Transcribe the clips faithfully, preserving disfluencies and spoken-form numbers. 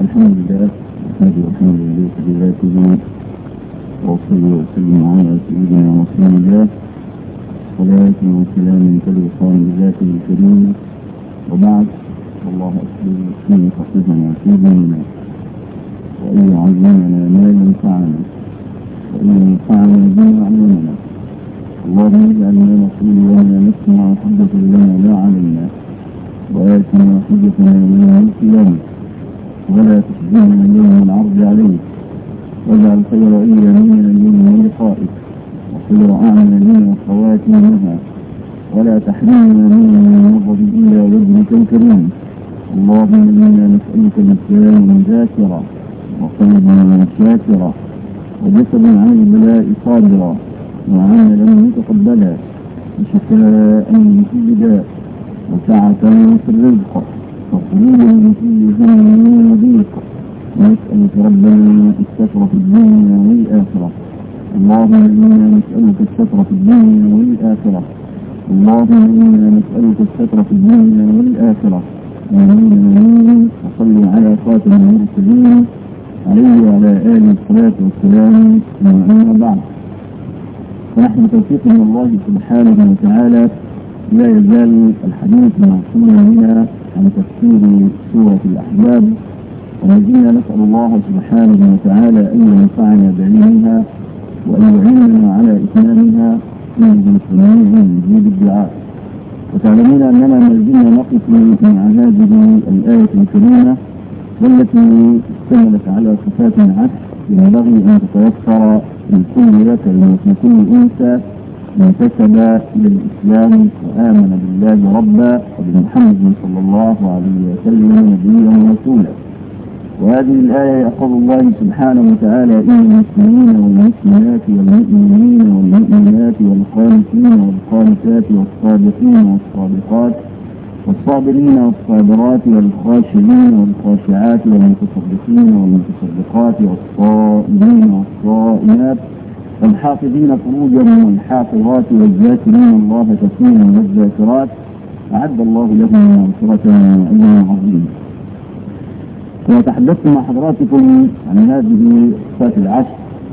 الحمد لله نحمده الحمد لله بذاته وصلى وسلم على سيدنا رسول الله صلاة وسلام تلقان بذاته الكريم. وبعد، الله أكبر من فقهنا في ديننا وأن يعلمنا ما ينفعنا وأن ينفعنا بما علمنا. اللهم اجعلنا نقول ولا نسمع حجة لنا لا علينا، وآتنا حجتنا من القيامة ولا تخزنا يوم العرض عليك، واجعل خير أيامنا من لقائك وخير أعمالنا وخواتمها، ولا تحرمنا من النظر إلى وجهك الكريم. اللهم إنا نسألك لسانا ذاكرا وقلبا شاكرا وجسدا عن البلاء صابرا وعملا متقبلا وشفاء من كل داء وسعة في الرزق وخروجا من كل هم وضيق. ونسألك ربنا الستر في الدنيا والآخرة. اللهم إنا نسألك الستر في الدنيا والآخرة. اللهم إنا نسألك الستر في الدنيا والآخرة. آمين آمين. وصلوا على خاتم المرسلين عليه وعلى آله الصلاة والسلام. أما بعد، ونحن توفيق من الله سبحانه وتعالى لا يزال الحديث موصولا بنا عن تفسير سورة الأحزاب، ونزلنا نسأل الله سبحانه وتعالى أن ينفعنا بعلمها وأن يعيننا على إتمامها إنه سميع مجيب الدعاء. وتعلمون أننا ما زلنا نقف مع هذه الآية الكريمة والتي اشتملت على صفات عشر ينبغي أن تتوفر في كل ذكر وفي كل أنثى انتسب إلى الإسلام وآمن بالله ربا وبمحمد صلى الله عليه وسلم نبيا ورسولا. وهذه الآية يقول الله سبحانه وتعالى: إن المسلمين والمسلمات والمؤمنين والمؤمنات والقانتين والقانتات والصادقين والصادقات والصابرين والصابرات والخاشعين والخاشعات والمتصدقين والمتصدقات والصائمين والصائمات والحافظين فروجهم والحافظات والذاكرين الله كثيرا والذاكرات أعد الله لهم مغفرة وأجرا عظيما. وتحدثت مع حضراتكم عن هذه الصفات العشر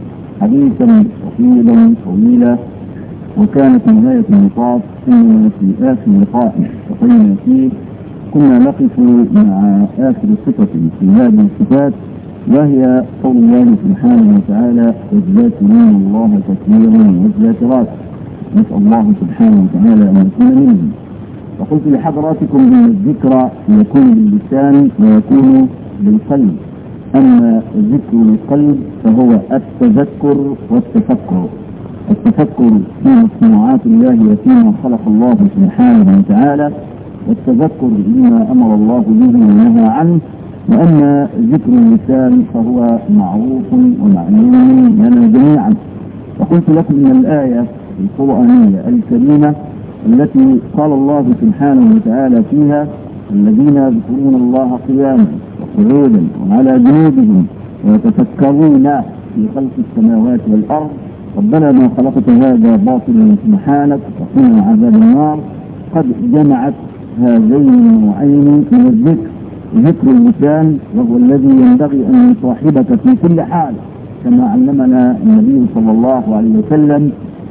حديثا طويلا طويلا، وكانت نهاية المطاف أننا في آخر لقاء التقينا فيه كنا نقف مع آخر صفة في هذه الصفات، وهي قول الله سبحانه وتعالى: والذاكرين الله كثيرا والذاكرات. نسأل الله سبحانه وتعالى أن يكون منهم. وقلت لحضراتكم أن الذكر يكون باللسان ويكون بالقلب، أما ذكر القلب فهو التذكر والتفكر. التفكر في مصنوعات الله وفيما خلق الله سبحانه وتعالى، والتذكر بما أمر الله به ونهى عنه. وأما ذكر اللسان فهو معروف ومعلوم لنا جميعا. وقلت لكم من الآية القرآنية الكريمة التي قال الله سبحانه وتعالى فيها: الذين يذكرون الله قياما وقعودا وعلى جنوبهم ويتفكرون في خلق السماوات والأرض ربنا ما خلقت هذا باطلا سبحانك وقنا عذاب النار. قد جمعت هذين النوعين من الذكر: ذكر اللسان وهو الذي ينبغي أن يصاحبك في كل حال، كما علمنا النبي صلى الله عليه وسلم،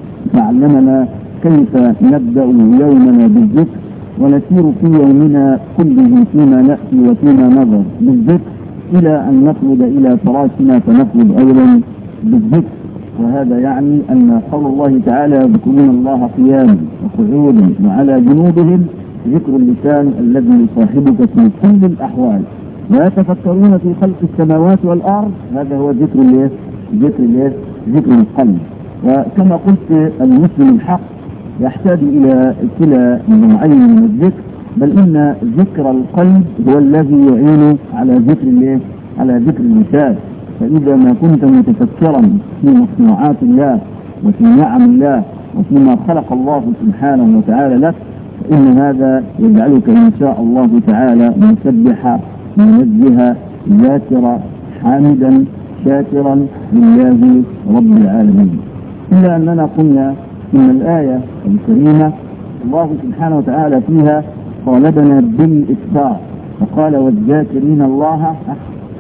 فعلمنا كيف نبدأ يومنا بالذكر ونسير في يومنا كله فيما نأتي وفيما نظر بالذكر إلى أن نخلد إلى فراشنا فنخلد أيضا بالذكر. وهذا يعني أن قول الله تعالى: يذكرون الله قياما وقعودا وعلى جنوبهم، ذكر اللسان الذي يصاحبك في كل الأحوال. ويتفكرون في خلق السماوات والأرض، هذا هو ذكر الايه؟ ذكر الايه؟ ذكر القلب. وكما قلت المسلم الحق يحتاج إلى كلا نوعين من الذكر، بل إن ذكر القلب هو الذي يعين على ذكر الايه؟ على ذكر اللسان. فإذا ما كنت متفكرا في مصنوعات الله وفي نعم الله وفيما خلق الله سبحانه وتعالى لك، فإن هذا يجعلك إن شاء الله تعالى مسبحا منزها ذاكرا حامدا شاكرا لله رب العالمين. إلا أننا قلنا إن الآية الكريمة الله سبحانه وتعالى فيها طالبنا بالإكثار، فقال: والذاكرين الله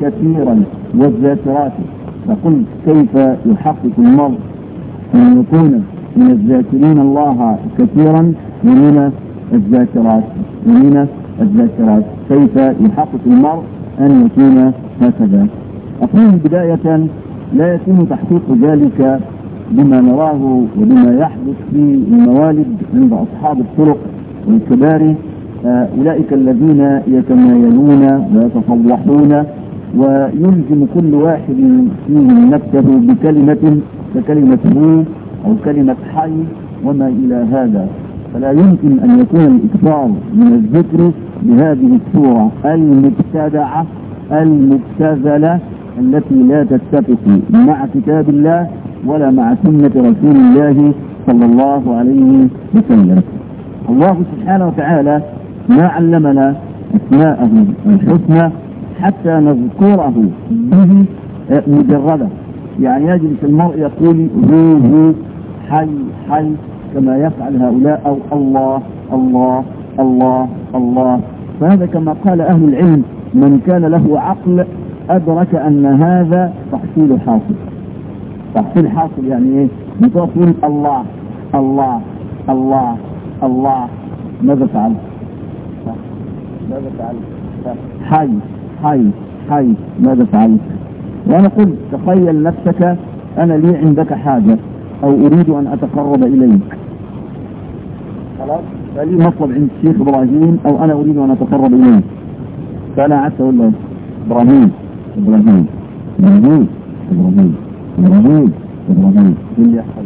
كثيرا والذاكرات. فقلت كيف يحقق المرء أن يكون من الذاكرين الله كثيرا ومن الذاكرات ومن الذاكرات كيف يحقق المرء أن يكون هكذا؟ أقول بداية لا يتم تحقيق ذلك بما نراه وبما يحدث في الموالد عند أصحاب الطرق والكباري، أولئك الذين يتمايلون ويتفضحون ويلزم كل واحد فيهم نفسه بكلمة ككلمة هو أو كلمة حي وما إلى هذا. فلا يمكن أن يكون الإكثار من الذكر بهذه الصورة المبتدعة المبتذلة التي لا تتفق مع كتاب الله ولا مع سنة رسول الله صلى الله عليه وسلم. الله سبحانه وتعالى ما علمنا أسماءه الحسنى حتى نذكره به مجردا، يعني يجلس المرء يقول هو هو حي حي كما يفعل هؤلاء، أو الله الله الله الله. فهذا كما قال أهل العلم من كان له عقل أدرك أن هذا تحصيل حاصل. تحصيل حاصل يعني إيه؟ بتقول الله الله الله الله، ماذا فعل؟ ماذا فعل؟ حي حي حي، ماذا فعلت؟ وأنا قلت تخيل نفسك أنا لي عندك حاجة أو أريد أن أتقرب إليك، خلاص؟ فلي مطلب عند الشيخ إبراهيم أو أنا أريد أن أتقرب إليك، فأنا عدت أقول له إبراهيم إبراهيم إبراهيم إبراهيم إبراهيم إبراهيم، إيه اللي يحصل؟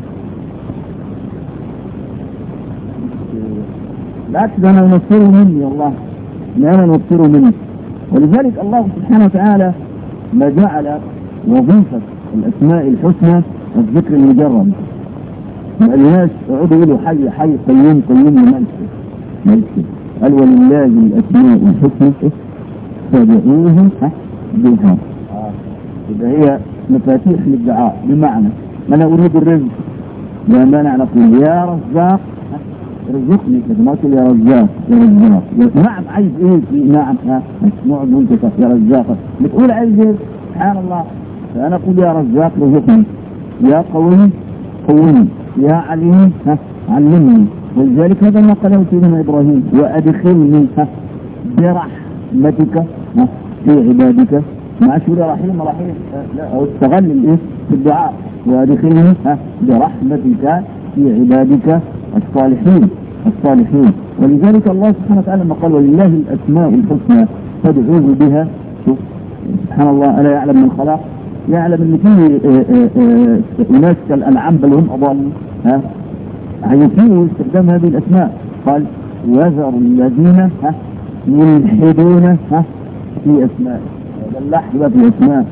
بالعكس ده أنا نصره مني والله، أنا نصره مني. ولذلك الله سبحانه وتعالى ما جعل وظيفة الأسماء الحسنى الذكر المجرد. الناس يقعدوا يقولوا حي حي قيوم قيوم ملك ملك، قال ولله الأسماء الحسنى فادعوه بها. إذا هي مفاتيح للدعاء، بمعنى أنا أريد الرزق لا مانع نقول يا رزاق ارزقني، لكن ما تقول يا رزاق يا رزاق. نعم عايز ايه؟ نعم ها نقعد منتفع يا رزاق، بتقول عايز ايه؟ سبحان الله. فأنا أقول يا رزاق رزقني، يا قوي قومي، يا عليم ها علمني. ولذلك هذا ما قاله سيدنا إبراهيم وأدخلني ها برحمتك ها في عبادك. ما أشهر رحيم رحيم لا أو استغل الإيه في الدعاء، وأدخلني ها برحمتك في عبادك الصالحين الصالحين. ولذلك الله سبحانه وتعالى ما قال ولله الأسماء الحسنى فادعوه بها. شوف سبحان الله، ألا يعلم من خلق؟ يعلم ان في ناس كالأنعام بل هم أضل ها هيفيدوا استخدام هذه الأسماء. قال وذروا الذين ها يلحدون ها في أسماء، هذا اللحد بقى في الأسماء،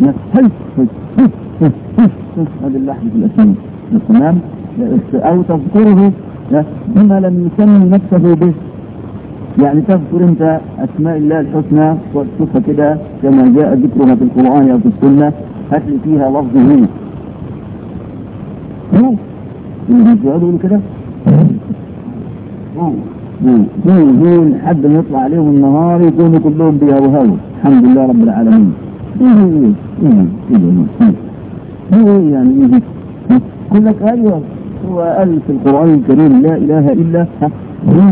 هذا اللحد في الأسماء تمام، أو تذكره بما لم يسمي نفسه به. يعني تذكر انت اسماء الله الحسنى وتشوفها كده كما جاء ذكرها في القرآن او في السنة، هات لي فيها لفظ هو هو اللي بيقولوا كده هو هو هو لحد ما يطلع عليهم النهار يكونوا كلهم بيهوهوا. الحمد لله رب العالمين. هو هو هو يعني ايه؟ يقول لك ايوه هو قال في القرآن الكريم لا اله الا هو.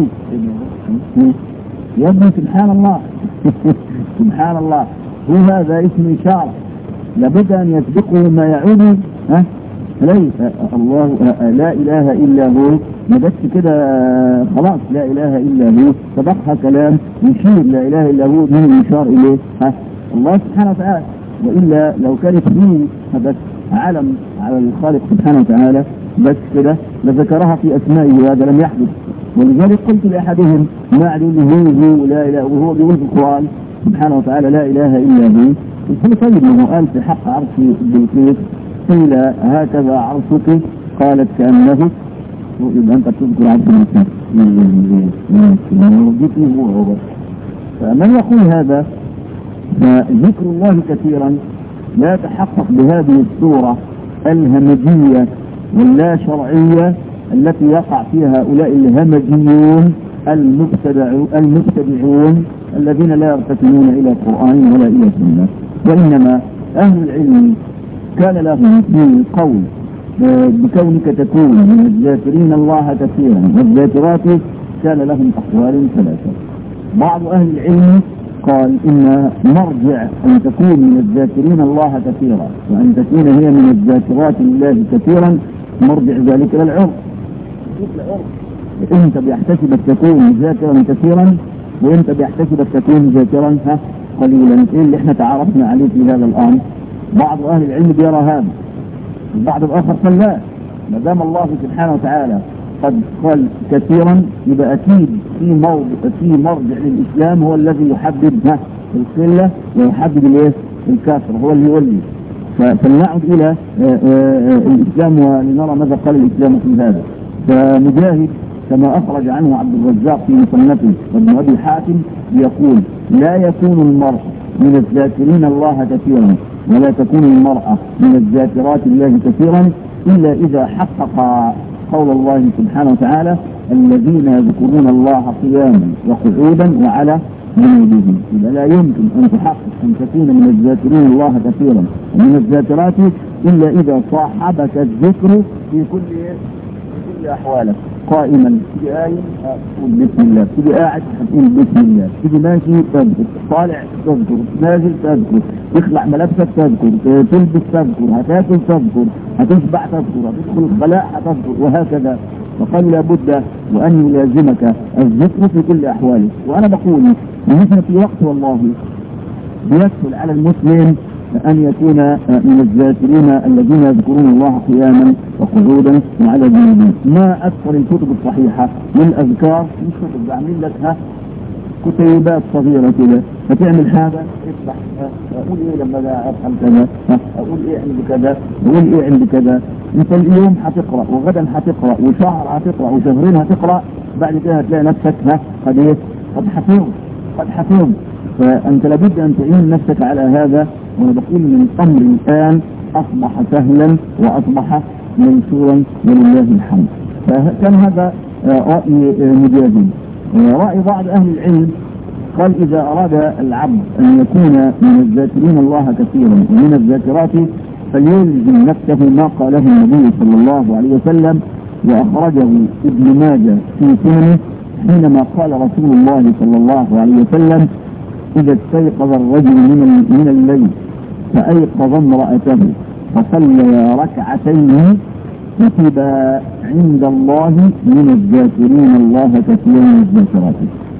يا ابني سبحان الله سبحان الله، هو هذا اسم إشارة لابد أن يسبقه ما يعود ها ليس الله لا إله إلا هو، ما بس كده خلاص لا إله إلا هو، سبقها كلام يشير لا إله إلا هو من الإشار إليه ها الله سبحانه وتعالى. وإلا لو كانت فيه بس علم على الخالق سبحانه وتعالى بس كده لذكرها في أسمائه، وهذا لم يحدث. ولذلك قلت لأحدهم ما عليه هو هو لا إله، وهو بيقول في القرآن سبحانه وتعالى لا إله إلا هو. قلت طيب ما هو قال في حق عرش بلقيس قيل هكذا عرشك قالت كأنه، يبقى أنت تذكر عرش بلقيس هو هو. فمن يقول هذا فذكر الله كثيرا لا تحقق بهذه الصورة الهمجية واللا شرعية التي يقع فيها هؤلاء الهمجيون المبتدعون المبتدعون الذين لا يرتكنون إلى القرآن ولا إلى السنة، وإنما أهل العلم كان لهم في قول بكونك تكون من الذاكرين الله كثيرا والذاكرات كان لهم أقوال ثلاثة. بعض أهل العلم قال إن مرجع أن تكون من الذاكرين الله كثيرا وأن تكون هي من الذاكرات الله كثيرا مرجع ذلك للعرف. انت بيحتسبك تكون ذاكرا كثيرا وانت بيحتسبك تكون ذاكرا قليلا. ايه اللي احنا تعرفنا عليه في هذا الامر؟ بعض اهل العلم بيرى هذا، البعض الاخر قال لا، ما دام الله سبحانه وتعالى قد قال كثيرا يبقى اكيد في موضع في مرجع للاسلام هو الذي يحدد القله ويحدد الايه؟ الكافر، هو اللي يقول لي. فلنعد الى الاسلام ولنرى ماذا قال الاسلام في هذا. فمجاهد كما أخرج عنه عبد الرزاق في مصنفه وابن أبي حاتم يقول لا يكون المرء من الذاكرين الله كثيرا ولا تكون المرأة من الذاكرات الله كثيرا إلا إذا حقق قول الله سبحانه وتعالى الذين يذكرون الله قياما وقعودا وعلى جنوبهم. إذا لا يمكن أن تحقق أن تكون من الذاكرين الله كثيرا ومن الذاكرات إلا إذا صاحبك الذكر في كل كل أحوالك. قائما تجي قايم تقول بسم الله، تجي قاعد هتقول بسم الله، تجي ماشي تذكر، طالع تذكر، نازل تذكر، تخلع ملابسك تذكر، تلبس تذكر، هتاكل تذكر، هتشبع تذكر، هتدخل الخلاء هتذكر، وهكذا. فقال لابد وأن يلازمك الذكر في كل أحوالك. وأنا بقول نحن في وقت والله بيسهل على المسلم أن يكون من الذاكرين الذين يذكرون الله قياما وقعودا وعلى جنوبهم. ما أكثر الكتب الصحيحة للأذكار مش كتب بعمل لك ها كتيبات صغيرة كده، فتعمل حاجة افتح أقول إيه لما أفعل كذا، أقول إيه عند كذا، أقول إيه عند كذا. أنت اليوم هتقرأ وغدا هتقرأ وشهر هتقرأ وشهرين هتقرأ، بعد كده هتلاقي نفسك ها قد إيه قد حفظت قد حفظت. فأنت لابد أن تعين نفسك على هذا. وأنا بقول من الأمر الآن أصبح سهلا وأصبح منشورا ولله الحمد. فكان هذا رأي مجاهد. رأي بعض أهل العلم قال إذا أراد العبد أن يكون من الذاكرين الله كثيرا ومن الذاكرات فليلزم نفسه ما قاله النبي صلى الله عليه وسلم وأخرجه ابن ماجه في سننه حينما قال رسول الله صلى الله عليه وسلم إذا استيقظ الرجل من من الليل فأيقظ امرأته فصلى ركعتين كتب عند الله من الذاكرين الله كثيرا والذاكرات.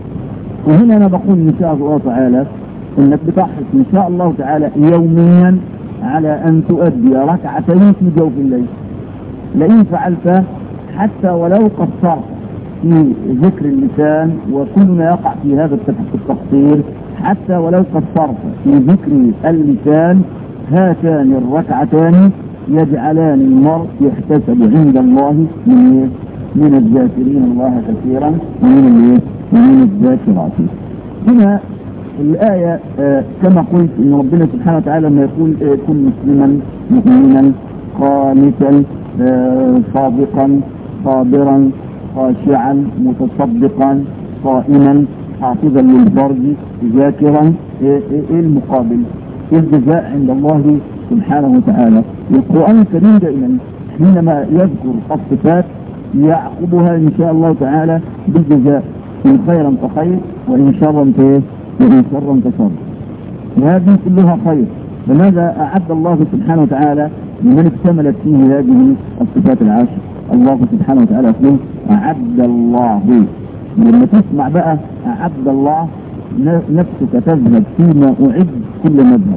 وهنا أنا بقول إن شاء الله تعالى إنك بتحرص إن شاء الله تعالى يوميا على أن تؤدي ركعتين في جوف الليل. لئن فعلت حتى ولو قصرت في ذكر اللسان، وكلنا يقع في هذا التقصير، حتى ولو قصرت في ذكر اللسان هاتان الركعتان يجعلان المرء يحتسب عند الله من من الذاكرين الله كثيرا ومن ومن الذاكرات. هنا الآية آه كما قلت إن ربنا سبحانه وتعالى لما يقول آه كن مسلما مؤمنا قانتا آه صادقا صابرا خاشعا متصدقا صائما حافظا للفرج ذاكرا، ايه المقابل؟ الجزاء عند الله سبحانه وتعالى. القرآن الكريم دائما حينما يذكر الصفات يعقبها ان شاء الله تعالى بالجزاء، ان خيرا فخير وان شرا فايه وان شرا فشر، وهذه كلها خير. فماذا اعد الله سبحانه وتعالى لمن اكتملت فيه هذه الصفات العشر؟ الله سبحانه وتعالى يقول اعد الله. لما تسمع بقى أعد الله نفسك تذهب فيما أعد كل مذهب.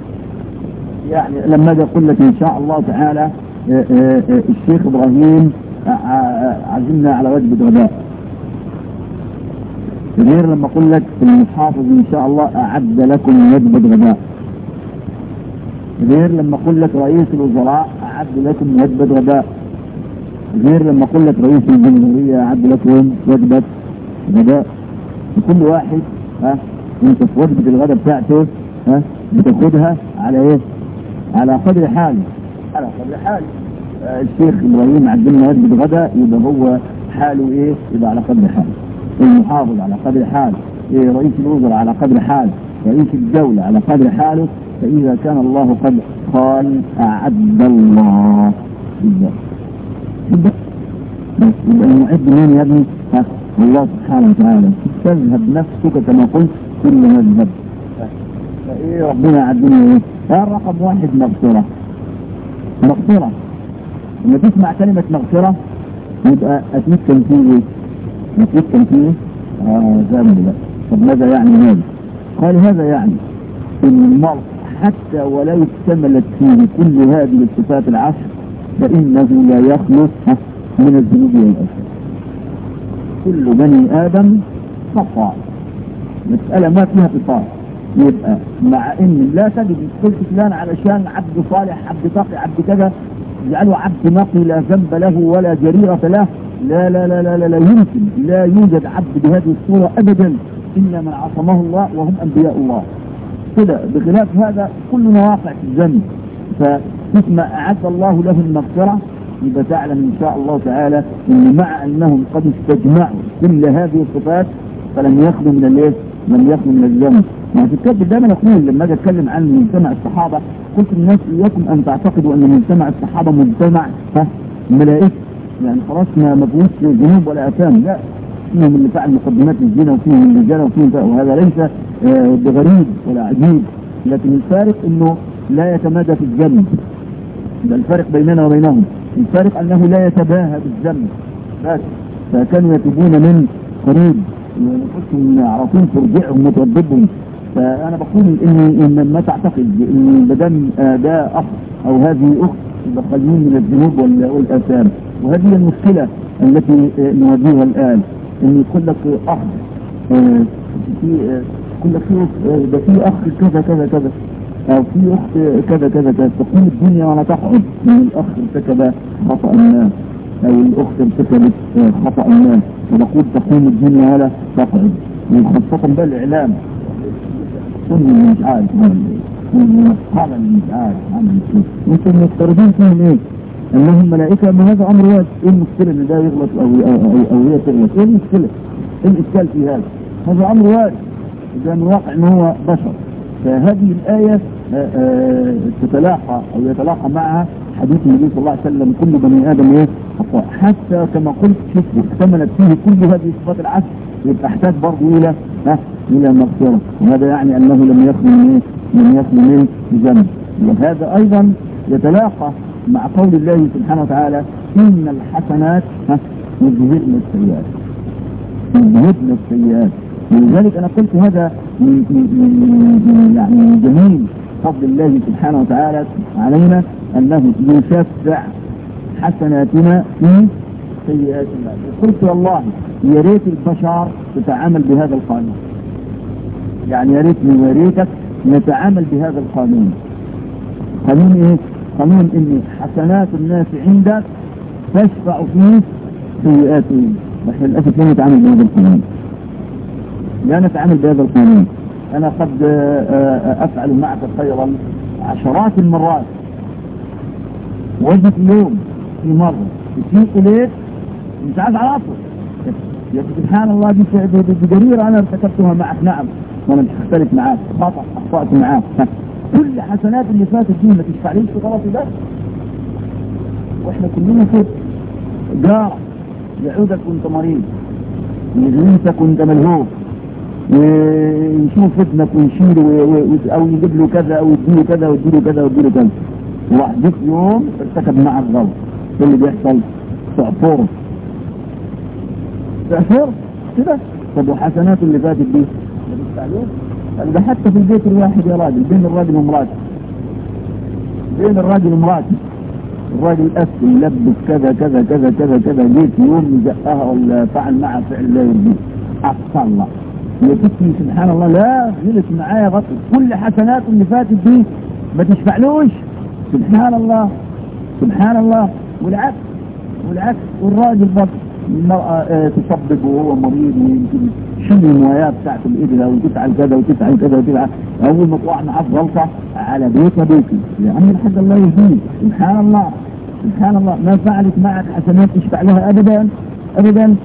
يعني لما أجي أقول لك إن شاء الله تعالى الشيخ إبراهيم عزمنا على وجبة غداء، غير لما أقول لك المحافظ إن شاء الله أعد لكم وجبة غداء، غير لما أقول لك رئيس الوزراء أعد لكم وجبة غداء، غير لما أقول لك رئيس الجمهورية أعد لكم وجبة غداء. كل واحد ها انت في وجبة الغداء بتاعته ها بتاخدها على ايه؟ على قدر حاله، على قدر حاله. آه الشيخ ابراهيم عندنا وجبة غداء يبقى هو حاله ايه؟ يبقى على قدر حاله. المحافظ على قدر حاله، رئيس الوزراء على قدر حاله، رئيس الدولة على قدر حاله، فإذا كان الله قد قال أعد الله بالذات يبقى المعد مين يا ابني؟ الله سبحانه وتعالى. تذهب نفسك كما قلت كل مذهب. فإيه ربنا عدنا إيه؟ رقم واحد مغفرة. مغفرة لما تسمع كلمة مغفرة يبقى أكيد كان فيه إيه؟ أكيد كان فيه آه ذنب بقى. طب ماذا يعني هذا؟ قال هذا يعني إن المرء حتى ولو اشتملت فيه كل هذه الصفات العشر فإنه لا يخلص من الذنوب والأثام. كل بني آدم خطأ، مسألة ما فيها قصاص. يبقى مع ان لا تجد قلت فلان علشان عبد صالح عبد تقي عبد كذا يجعله عبد نقي لا ذنب له ولا جريرة له، لا لا لا لا لا, لا يمكن، لا يوجد عبد بهذه الصورة ابدا الا من عصمه الله وهم انبياء الله. كده بخلاف هذا كلنا واقع في الذنب. فتسمع اعد الله له المغفرة يبقى تعلم ان شاء الله تعالى ان مع انهم قد استجمعوا كل هذه الصفات فلم يخلوا من الايه؟ لم يخلوا من الذنب. ما في الكتاب دايما اقول لما اجي اتكلم عن مجتمع الصحابه قلت للناس اياكم ان تعتقدوا ان مجتمع الصحابه مجتمع ملائكه، يعني خلاص ما فيهوش ذنوب ولا اثام، لا، فيهم اللي فعل مقدمات الزنا وفيهم الرجال وفيهم، وهذا ليس بغريب ولا عجيب، لكن الفارق انه لا يتمادى في الذنب. ده الفارق بيننا وبينهم، الفارق انه لا يتباهى بالذنب بس، فكانوا يتوبون من قريب ونفسهم على طول ترجعهم وترددهم. فانا بقول ان ان ما تعتقد ان ما دام ده اخ او هذه اخت يبقى خاليين من الذنوب والاثام. وهذه المشكله التي نواجهها الان، ان يقول لك اخ في يقول لك ده في اخ كذا كذا كذا او في اخت كذا كذا كذا، تقوم الدنيا ولا تقعد من الاخ ارتكب خطا ما او الاخت ارتكبت خطا ما، ونقول تقوم الدنيا ولا تقعد. وخاصه بقى الاعلام كل مش عارف هذا مش عارف عمل ايه، انتم مفترضين فيهم ايه؟ انهم ملائكه، ما هذا امر واجب. ايه المشكله ان ده يغلط او او, أو, أو هي تغلط؟ ايه المشكله؟ ايه الاشكال في هذا؟ هذا امر واجب، اذا من الواقع ان هو بشر. فهذه الايه آآ آآ تتلاقى او يتلاقى معها حديث النبي صلى الله عليه وسلم كل بني ادم ايه خطأ، حتى كما قلت شوفوا اكتملت فيه كل هذه الصفات العشر يبقى احتاج برضه الى ها الى مغفره، وهذا يعني انه لم يخلو من ايه؟ لم يخلو من ذنب. وهذا ايضا يتلاقى مع قول الله سبحانه وتعالى ان الحسنات يذهبن السيئات، يذهبن السيئات. ولذلك انا قلت هذا من, من, من يعني جميل فضل الله سبحانه وتعالى علينا انه يشفع حسناتنا في سيئاتنا. قلت والله يا ريت البشر تتعامل بهذا القانون، يعني يا ريتني ويا ريتك نتعامل بهذا القانون. قانون ايه؟ قانون ان حسنات الناس عندك تشفع في سيئاتهم. نحن للاسف لا نتعامل بهذا القانون، لا نتعامل بهذا القانون. انا قد افعل معك خيرا عشرات المرات، وجدت اليوم في مرة تسيء اليك مش عايز اعرفه، يا سبحان الله دي جريرة انا ارتكبتها معك، نعم وانا مش هختلف معاك، خطأ اخطأت معاك، كل حسنات اللي فاتت دي ما تشفعليش في غلطي ده. واحنا كلنا كده، جارك يعودك وانت مريض، يغيثك وانت ملهوف، ويشوف ابنك ويشيله او يجيب له كذا او يديله كذا ويديله كذا ويديله كذا، وحدك يوم ارتكب معك غلط، ايه اللي بيحصل؟ تعفر تعفر كده. طب وحسنات اللي فاتت دي ما بتستعلوش؟ ده حتى في البيت الواحد يا راجل، بين الراجل ومراته، بين الراجل ومراته، الراجل أسل يلبس كذا كذا كذا كذا كذا، جيت يوم زقها ولا فعل معها فعل لا يرضيه، أصلى يا ستي سبحان الله لا غلط معايا غلط، كل حسنات اللي فاتت دي ما تشفعلوش. سبحان الله سبحان الله. والعكس والعكس والراجل برضه المرأة آه تصبب وهو مريض ويمكن شيل الموايات بتاعت الإبرة وتفعل كذا وتفعل كذا وتفعل، أول ما تقع معاك غلطة على بيتها بيتي يا عم الحاج الله يهديك. سبحان الله سبحان الله. ما فعلت معك حسنات تشفع لها أبدا أبدا.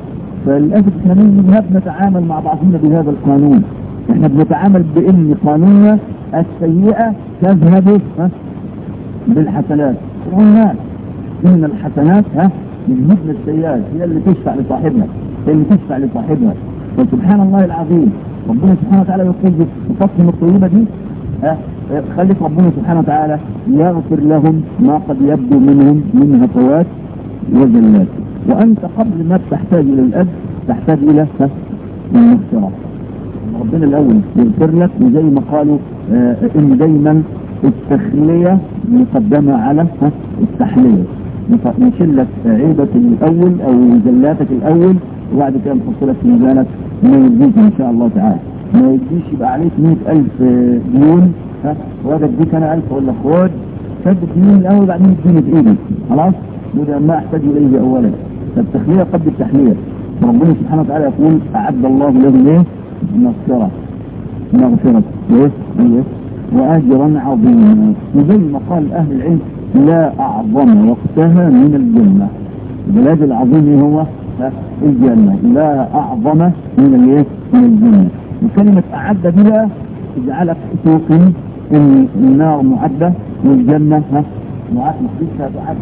فللاسف احنا ما بنتعامل مع بعضنا بهذا القانون. احنا بنتعامل بان قانوننا السيئه تذهب بالحسنات. قلنا ان الحسنات ها يذهبن السيئات، هي اللي تشفع لصاحبها، هي اللي تشفع لصاحبها. فسبحان الله العظيم ربنا سبحانه وتعالى يقول بصفهم الطيبه دي ها خلت ربنا سبحانه وتعالى يغفر لهم ما قد يبدو منهم من هفوات وزلات. وانت قبل ما تحتاج الى الأجر تحتاج الى المغفره. ربنا الاول يغفر لك، وزي ما قالوا آه ان دايما التخليه مقدمه على التحليه. نشيل لك عيبك الاول او زلاتك الاول، وبعد كده نحط لك في ميزانك ما يديك ان شاء الله تعالى. ما يديش يبقى عليك مئة ألف ديون ها وهذا اديك انا ألف ولا خد سد الديون الاول بعدين اديني بايدي خلاص، وده ما احتاج اليه اولا. فالتخليه قبل التحليه. ربنا سبحانه وتعالى يقول اعد الله لهم ايه؟ مغفره مغفره ايه؟ ايه؟ واجرا عظيما. وزي ما قال اهل العلم لا اعظم وقتها من الجنه. البلاد العظيم هو الجنه، لا اعظم من الايه؟ من الجنه. وكلمه اعد بها تجعلك توقن ان النار معده والجنه ها معد لسه تعد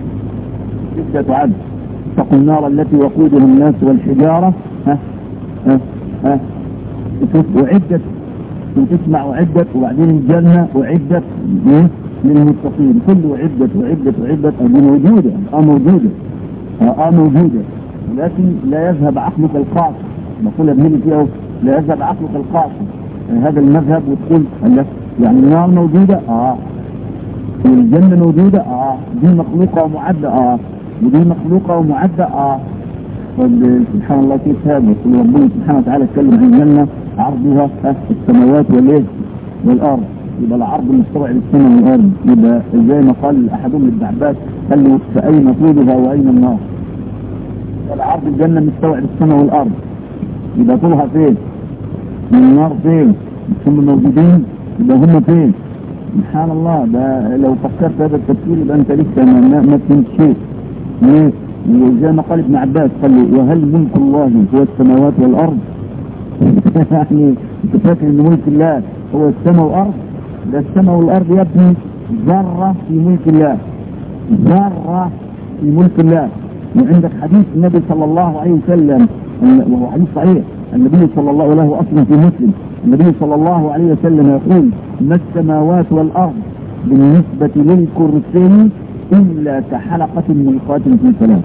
لسه تعد. اتقوا النار التي وقودها الناس والحجاره ها ها ها وعدت وتسمع وعدت، وبعدين الجنه وعدت للمتقين. كله عدت وعدت وعدت اه موجوده اه موجوده اه موجوده، ولكن لا يذهب عقلك القاصر. بقول ابني فيه لا يذهب عقلك القاصر هذا المذهب وتقول الله يعني النار موجوده اه والجنه موجوده اه دي مخلوقه ومعده اه ودي مخلوقه ومعده اه. سبحان الله كيف هذا؟ يقول ربنا سبحانه وتعالى اتكلم عن الجنه عرضها السماوات والايه؟ والارض. يبقى العرض مستوعب السماء والارض. يبقى زي ما قال احدهم لابن عباس قال له فاين طولها واين النار؟ العرض الجنه مستوعب السماء والارض. يبقى طولها فين؟ النار فين؟ هم موجودين يبقى هم فين؟ سبحان الله. ده لو فكرت هذا التفكير يبقى انت لسه ما ما فهمت شيء. ليه؟ وزي ما قال ابن عباس قال له وهل ملك الله هو السماوات والارض؟ يعني انت فاكر ان ملك الله هو السماء والارض؟ ده السماء والارض يا ابني ذره في ملك الله، ذره في ملك الله. وعندك حديث النبي صلى الله عليه وسلم وهو حديث صحيح، النبي صلى الله عليه وسلم اصلا في مسلم، النبي صلى الله عليه وسلم يقول ما السماوات والارض بالنسبه للكرسي الا كحلقه ملقاة في ثلاث.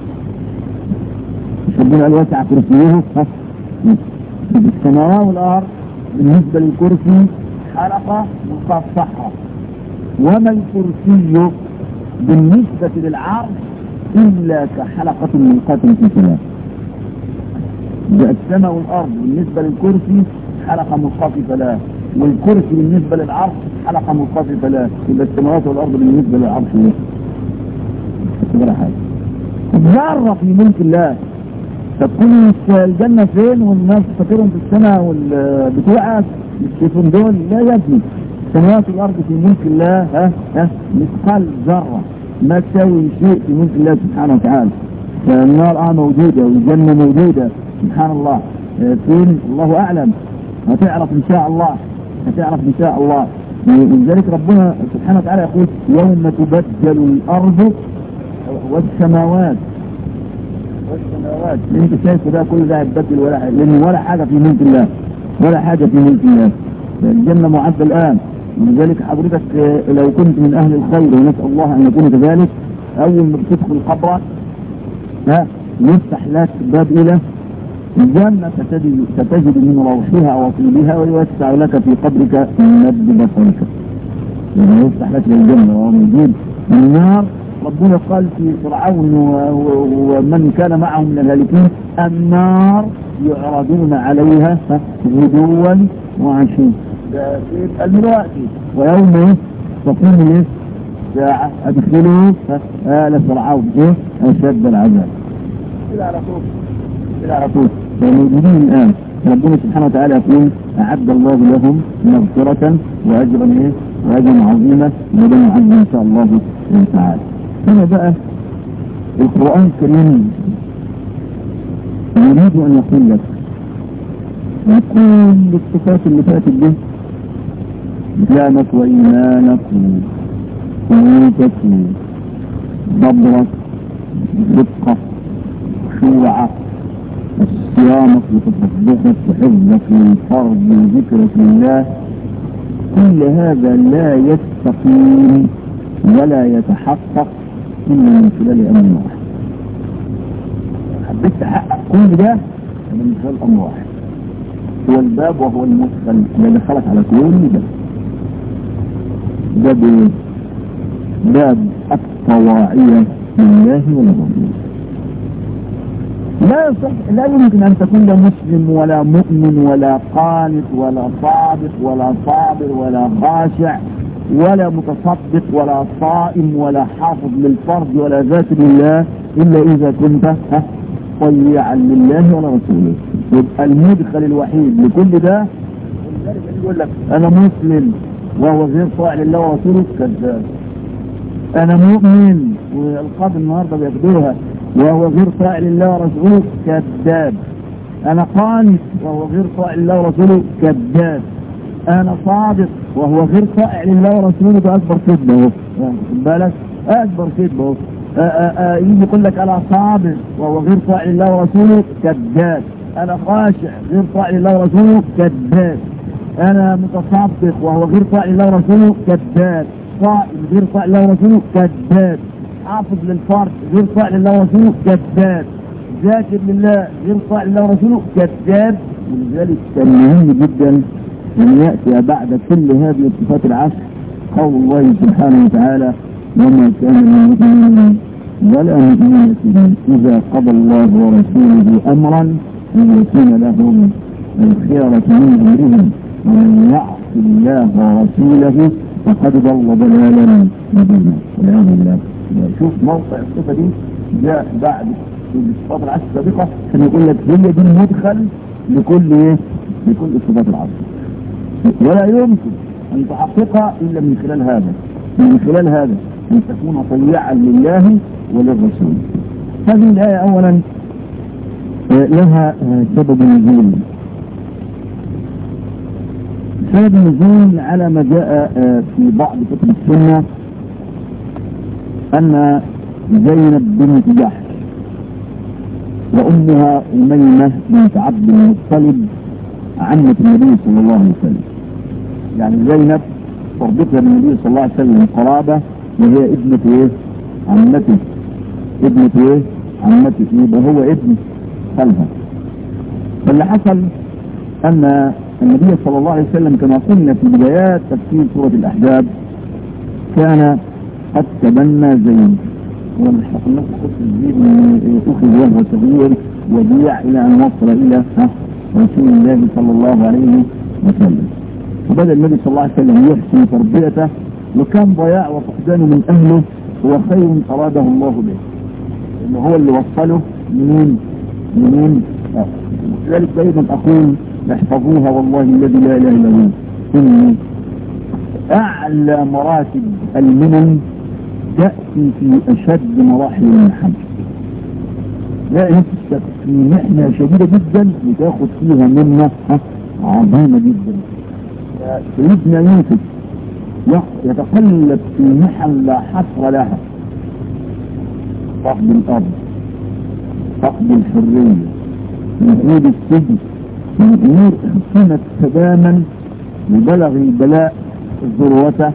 ربنا قال وسع كرسيه السماوات والارض بالنسبه للكرسي حلقه ملقاة صحراء، وما الكرسي بالنسبه للعرش الا كحلقه ملقاة في ثلاث. السماء والارض بالنسبه للكرسي حلقه ملقاة في ثلاث، والكرسي بالنسبه للعرش حلقه ملقاة في ثلاث. يبقى السماوات والارض بالنسبه للعرش ايه؟ ولا حاجه. ذره في ملك الله. تكون الجنه فين والناس فاكرهم في السماء والبتوعك الشيفون دول؟ لا يا ابني، السماوات والارض في ملك الله ها ها مثقال ذره، ما تساوي شيء في ملك الله سبحانه وتعالى. فالنار اه موجوده والجنه موجوده سبحان الله. فين؟ الله اعلم. هتعرف ان شاء الله، هتعرف ان شاء الله. ولذلك ربنا سبحانه وتعالى يقول يوم تبدل الارض والسماوات والسماوات. انت شايف ده كل ده هيتبدل ولا حاجه، لان ولا حاجه في ملك الله، ولا حاجه في ملك الله. الجنه معده الان. ولذلك حضرتك لو كنت من اهل الخير ونسال الله ان يكون كذلك، اول ما بتدخل قبرك ها يفتح لك باب الى الجنة، ستجد من روحها وطيبها ويوسع لك في قبرك من مد بصرك. يعني يفتح لك الجنة وهو موجود. النار ربنا قال في فرعون ومن كان معه من الهالكين النار يعرضون عليها غدوا وعشيا. ده في المروءاتي ويوم تقوم ايه؟ ساعة ادخلوا آل فرعون ايه؟ اشد العذاب. كده على طول كده على طول موجودين الآن. ربنا سبحانه وتعالى يقول أعد الله لهم مغفرة وأجرا إيه؟ وأجرا عظيما ولن يعظم إن شاء الله تعالى. هنا بقى القرآن الكريم يريد أن يقول لك كل الصفات اللي فاتت دي إسلامك وإيمانك وقوتك وصبرك وصدقك وخشوعك وصيامك وتصدقك وحفظك للفرض وذكرك لله، كل هذا لا يستقيم ولا يتحقق إلا من خلال أمر واحد. حبيت تحقق كل ده من خلال أمر واحد، هو الباب وهو المدخل اللي دخلك على كل ده. باب باب الطواعية لله ولرسوله. لا يصح، لا يمكن أن تكون لا مسلم ولا مؤمن ولا قانت ولا صادق ولا صابر ولا خاشع ولا متصدق ولا صائم ولا حافظ للفرض ولا ذاكر لله إلا إذا كنت طيعا لله ولرسوله. يبقى المدخل الوحيد لكل ده يقول لك أنا مسلم وهو غير طاع لله ورسوله، كذاب. أنا مؤمن والقاضي النهارده بياخدوها وهو غير طاع لله ورسوله، كذاب. أنا قانت وهو غير طاع لله ورسوله، كذاب. أنا صادق وهو غير طاع لله ورسوله، ده أكبر كذب أهو، خد بالك، أكبر كذب أهو. يجي يقول لك أنا صابر وهو غير طاع لله ورسوله، كذاب. أنا خاشع غير طاع لله ورسوله، كذاب. أنا متصدق وهو غير طاع لله ورسوله، كذاب. صائم غير طاع لله ورسوله، كذاب. حافظ للفرد غير طاع لله ورسوله، كذاب. ذاكر لله غير طاع لله ورسوله، كذاب. ولذلك كان مهم جدا أن يأتي بعد كل هذه الصفات العشر قول الله سبحانه وتعالى: وما كان للمؤمنين ولا مؤمنة إذا قضى الله ورسوله أمرا أن يكون لهم الخيرة من أمرهم ومن يعص الله ورسوله فقد ضل ضلالا مبينا. والعياذ بالله. شوف موقع الصفة دي جاء بعد الصفات العشر السابقة عشان يقول لك هي دي المدخل لكل ايه؟ لكل الصفات العشر. ولا يمكن أن تحققها إلا من خلال هذا، من خلال هذا أن تكون طيعا لله وللرسول. هذه الآية أولا لها سبب نزول. سبب نزول على ما جاء في بعض كتب السنة أن زينب بنت جحش وأمها أميمة بنت عبد المطلب عمة النبي صلى الله عليه وسلم. يعني زينب تربطها بالنبي صلى الله عليه وسلم قرابة، وهي ابنة ايه؟ عمته. ابنة ايه؟ عمته، يبقى هو ابن خالها. فاللي حصل أن النبي صلى الله عليه وسلم كما قلنا في بدايات تفسير سورة الأحزاب كان قد تبنى زيد، والحقنا قصة زيد من أخذ وهو صغير وديع إلى أن وصل إلى رسول الله صلى الله عليه وسلم. وبدأ النبي صلى الله عليه وسلم يحسن تربيته، وكان ضياع وفقدانه من أهله هو خير أراده الله به، إنه هو اللي وصله منين منين آه. لذلك دائما أقول احفظوها والله الذي لا إله إلا هو، إن أعلى مراتب المنن تأتي في أشد مراحل المحن. لا نفسك في محنة شديدة جدا وتاخد فيها منة عظيمة جدا. سيدنا يوسف يتقلب في محن لا حصر لها، فقد الأرض، فقد الحرية، وجود السجن، من أمور حسنت تماما وبلغ البلاء ذروته.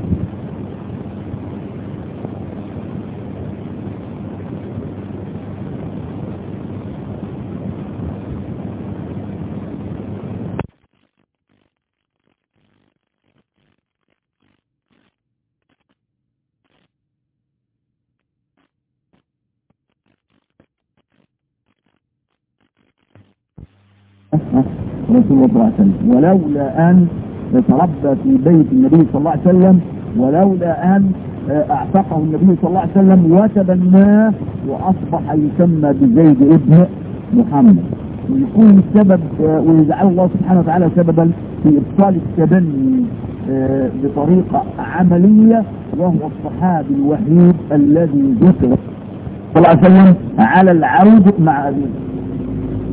رسول الله صلى الله عليه وسلم، ولولا أن يتربى في بيت النبي صلى الله عليه وسلم، ولولا أن اعتقه النبي صلى الله عليه وسلم وتبناه وأصبح يسمى بزيد ابن محمد، ويكون السبب ويجعل الله سبحانه وتعالى سببا في إبطال التبني بطريقة عملية، وهو الصحابي الوحيد الذي ذكر صلى الله عليه وسلم على العود مع أبيه.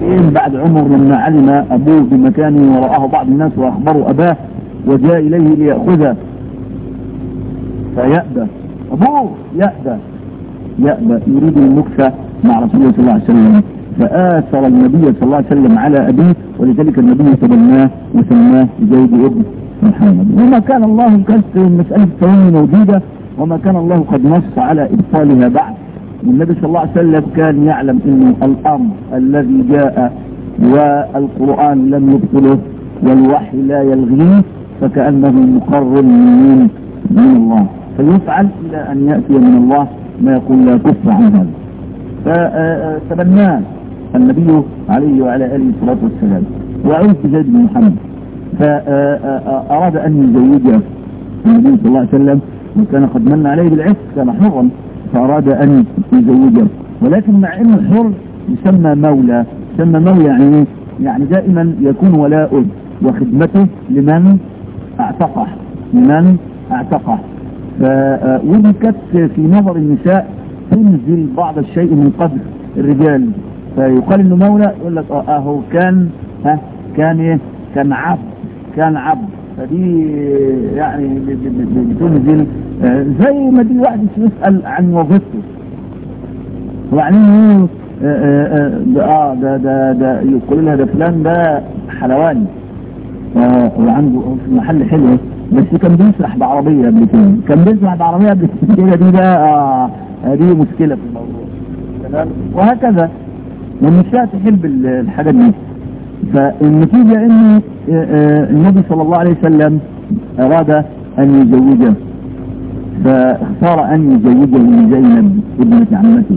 بعدين بعد عمر لما علم أبوه بمكانه ورآه بعض الناس وأخبروا أباه وجاء إليه ليأخذه فيأبى أبوه يأبى يأبى يريد المكث مع رسول الله صلى الله عليه وسلم، فآثر النبي صلى الله عليه وسلم على أبيه، ولذلك النبي تبناه وسماه زيد ابن محمد. وما كان الله، كانت مسألة التواني موجودة وما كان الله قد نص على إبطالها بعد. والنبي صلى الله عليه وسلم كان يعلم أن الأمر الذي جاء والقرآن لم يبطله والوحي لا يلغيه فكأنه مقرر من من الله، فيفعل إلى أن يأتي من الله ما يقول لا كفر عن هذا. فتبناه النبي عليه وعلى آله الصلاة والسلام وعود بزيد بن محمد، فأراد أن يزوجه النبي صلى الله عليه وسلم وكان قد من عليه بالعفق كان حرا، فأراد أن يزوجه، ولكن مع أنه حر يسمى مولى. يسمى مولى يعني يعني دائما يكون ولاؤه وخدمته لمن اعتقه لمن اعتقه فودي كانت في نظر النساء تنزل بعض الشيء من قدر الرجال، فيقال انه مولى يقول لك اه هو كان ها كان ايه كان عبد كان عبد فدي يعني بتنزل زي ما دي واحد يسأل عن وظيفته ويعني اه ده ده ده ده يقول لها ده فلان ده حلواني وعنده محل حلو بس كان بيسرح بعربية قبل كده كان بيسرح بعربية قبل كده دي ده آه دي مشكلة في الموضوع تمام. وهكذا والنساء تحب الحاجات دي. فالنتيجة ان النبي صلى الله عليه وسلم اراد ان يزوجه فاختار ان يزوجه من زينب ابنة عمته،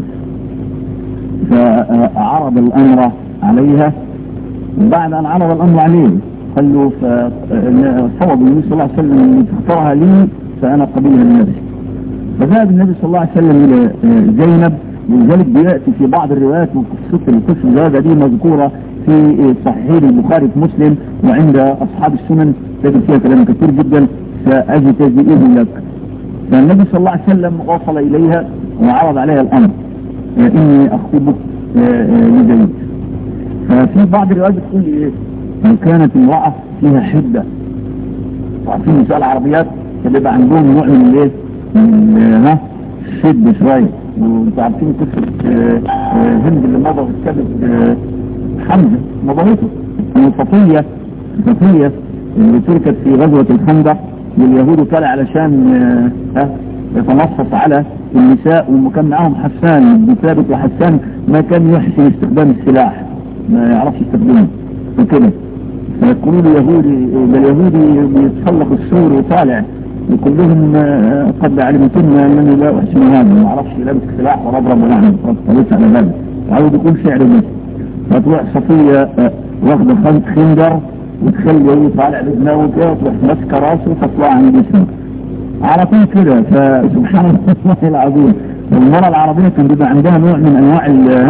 فعرض الامر عليها، وبعد ان عرض الامر عليه قال له فصوب النبي صلى الله عليه وسلم ان تختارها لي فانا قبيلها لنفسي. فذهب النبي صلى الله عليه وسلم الى زينب، ولذلك بياتي في بعض الروايات وقصه القصه الزواج دي مذكوره في صحيح البخاري في مسلم وعند اصحاب السنن تجد فيها كلام كثير جدا ساجتزئه لك. فالنبي صلى الله عليه وسلم وصل اليها وعرض عليها الامر اني اخطبك لزيد. ففي بعض الروايات بتقول ايه لو كانت امرأة فيها حدة، وعارفين نساء العربيات بيبقى عندهم نوع من الايه من ها الشدة شوية، وانتوا عارفين قصة هند اللي مضى واتكلت حمزة مضيته صفية صفية اللي تركت في غزوة الخندق واليهود طالع علشان ها يتنصص على النساء، وكان معاهم حسان بن ثابت، وحسان ما كان يحسن استخدام السلاح ما يعرفش يستخدمه وكده، فيقولوا له يهودي ده اليهودي بيتسلق السور وطالع وكلهم قد علمتن انني لا احسن هذا ما اعرفش لابس سلاح ولا اضرب ولا اعمل فليس على ذلك عاوز يقول شعر بس. فتروح صفيه واخده خنجر وتخلي طالع بدماغه كده وتروح ماسكه راسه فتطلع عن جسمه على طول كده. فسبحان الله العظيم المرأة العربية كان بيبقى عندها نوع من انواع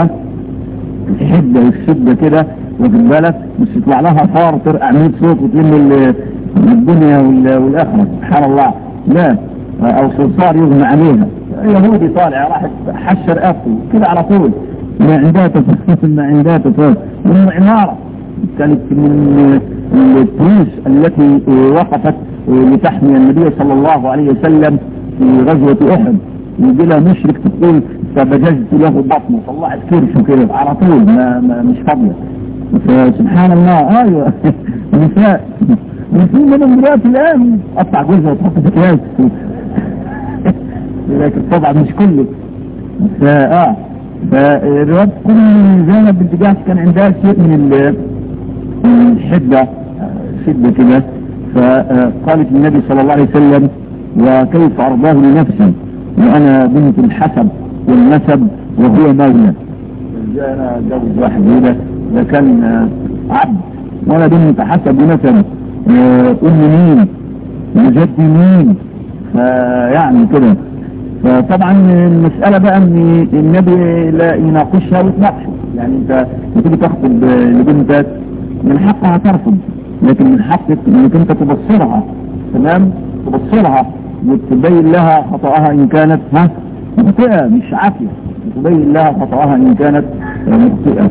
الحده والشده كده واخد بالك، مش يطلع لها فار ترقع مية صوت وتلم الدنيا والاخره سبحان الله، لا او صرصار يغمى عليها. يهودي طالع راح حشر اخته كده على طول ما عندها تفاهم ما عندها تفاهم. من عماره كانت من الطروس التي وقفت لتحمي النبي صلى الله عليه وسلم في غزوه احد، يجي لها مشرك تقول فبجزت له بطنه طلعت كرشه كده على طول ما, ما مش فاضيه. فسبحان الله ايوه نساء وفي منهم دلوقتي الان قطع جوزها وتحط في كلاس لكن طبعا مش كله. فاه فالروايات كل زينب بنت جحش كان عندها شيء من الحده شده كده، فقالت النبي صلى الله عليه وسلم وكيف ارضاه لنفسي وانا بنت الحسب والنسب وهو مولى. انا جوز واحد هنا ده كان عبد وانا بنت حسب ونسب ام مين وجد مين فيعني كده. فطبعا المسألة بقى ان النبي لا يناقشها ويتناقشه، يعني انت بتيجي تخطب لبنتك من حقها ترفض، لكن من حقك انك انت تبصرها تمام تبصرها وتبين لها خطأها ان كانت ها مخطئة مش عافية، تبين لها خطأها ان كانت مخطئة.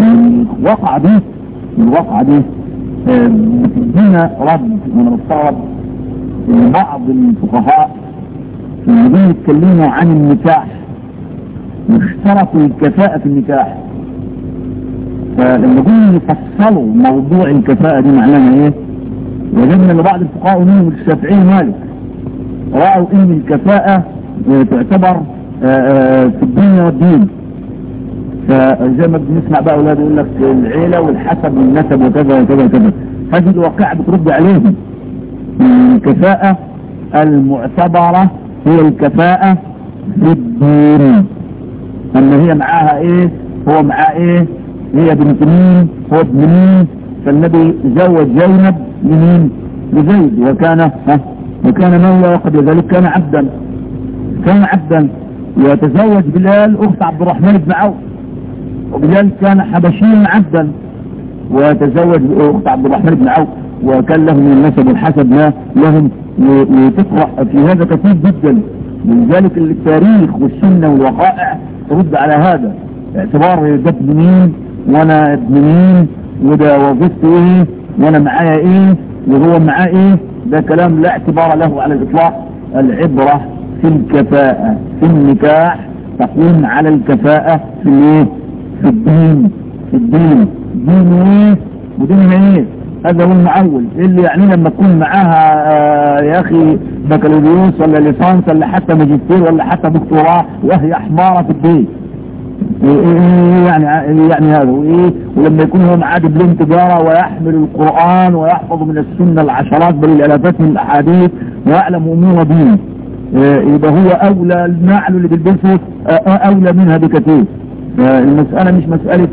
الواقعة دي الواقعة دي بتدينا رد من الصعب ان بعض الفقهاء لما يتكلموا عن النكاح اشترطوا الكفاءة في النكاح. فلما جم يفصلوا موضوع الكفاءة دي معناها ايه؟ وجدنا ان بعض الفقهاء منهم الشافعي ومالك رأوا ان الكفاءة تعتبر في الدنيا والدين. فزي ما بنسمع بقى اولاد يقول لك العيلة والحسب والنسب وكذا وكذا وكذا. هذه الواقعة بترد عليهم. الكفاءة المعتبرة هي الكفاءة في الدين. اما هي معاها ايه؟ هو معاه ايه؟ هي بنت مين؟ هو ابن مين؟ فالنبي زوج زينب لمين؟ لزيد وكان ها وكان مولى وقبل ذلك كان عبدا كان عبدا ويتزوج بلال اخت عبد الرحمن بن عوف وبلال كان حبشيا عبدا ويتزوج اخت عبد الرحمن بن عوف وكان له من النسب والحسب ما لهم. وتقرأ في هذا كثير جدا. ولذلك التاريخ والسنة والوقائع ترد على هذا اعتبار ده ابن مين وانا ابن مين وده وظيفته ايه وانا معايا ايه وهو معاه ايه. ده كلام لا اعتبار له على الاطلاق. العبرة في الكفاءة في النكاح تقوم على الكفاءة في الايه في الدين في الدين دين ايه ودين ايه. هذا هو المعول اللي يعني لما تكون معاها آه يا اخي بكالوريوس ولا ليسانس ولا حتى ماجستير ولا حتى دكتوراه وهي حمارة في البيت إيه يعني يعني هذا وايه. ولما يكون هو معاه دبلوم تجارة ويحمل القرآن ويحفظ من السنة العشرات بل الالافات من الاحاديث ويعلم امور دينه إيه يبقى هو اولى النعل اللي بيلبسه اولى منها بكثير. المسألة مش مسألة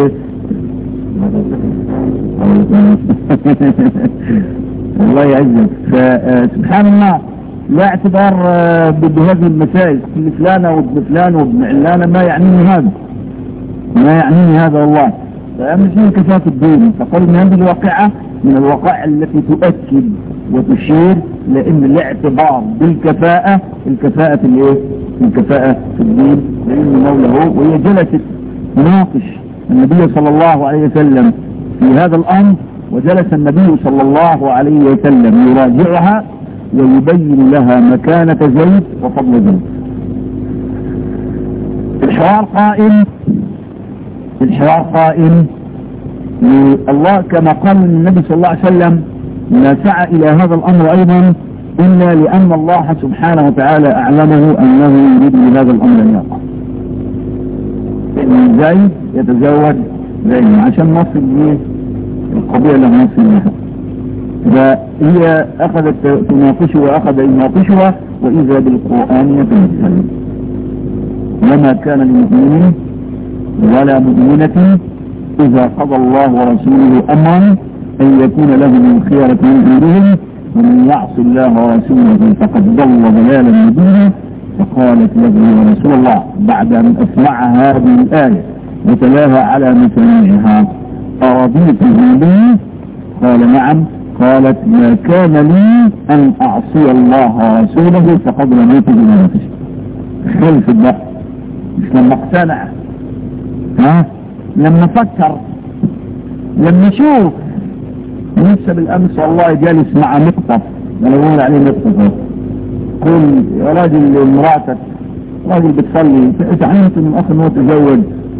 الله يعزك. فسبحان الله لا اعتبار بهذه المسائل كل فلانة وابن فلان وابن علانة ما يعنيني هذا ما يعنيني هذا والله. فأهم شيء كفاية الدين. فقال ان هذه الواقعة من الواقع التي تؤكد وتشير لان الاعتبار بالكفاءة الكفاءة في الايه الكفاءة في الدين لان موله. وهي جلست تناقش النبي صلى الله عليه وسلم في هذا الامر وجلس النبي صلى الله عليه وسلم يراجعها ويبين لها مكانة زيد وفضل زيد. الحوار قائم الحوار قائم الله كما قال النبي صلى الله عليه وسلم ما سعى الى هذا الامر ايضا الا لان الله سبحانه وتعالى اعلمه انه يريد بهذا الامر ان يقع. زيد يتزوج زيد عشان نصل به القضية اللي نصل بها. فهي اخذت تناقشه واخذ يناقشها واذا بالقرآن يتمثل وما كان لمؤمن ولا مؤمنة اذا قضى الله ورسوله امرا ان يكون له من خيرة من امرهم ومن يعص الله ورسوله فقد ضل ضلالا مبينا. فقالت له يا رسول الله بعد ان اسمع هذه الآية وتلاها على مسامعها أرضيته لي؟ قال نعم. قالت ما كان لي أن أعصي الله ورسوله فقد رميت بنفسي. خلف بقى مش لما اقتنع ها لما فكر لما شوف نفسه بالأمس والله جالس مع مقطف أنا بقول عليه مقطف قل يا راجل امرأتك راجل بتصلي تعلمت من أخ أنه تزوج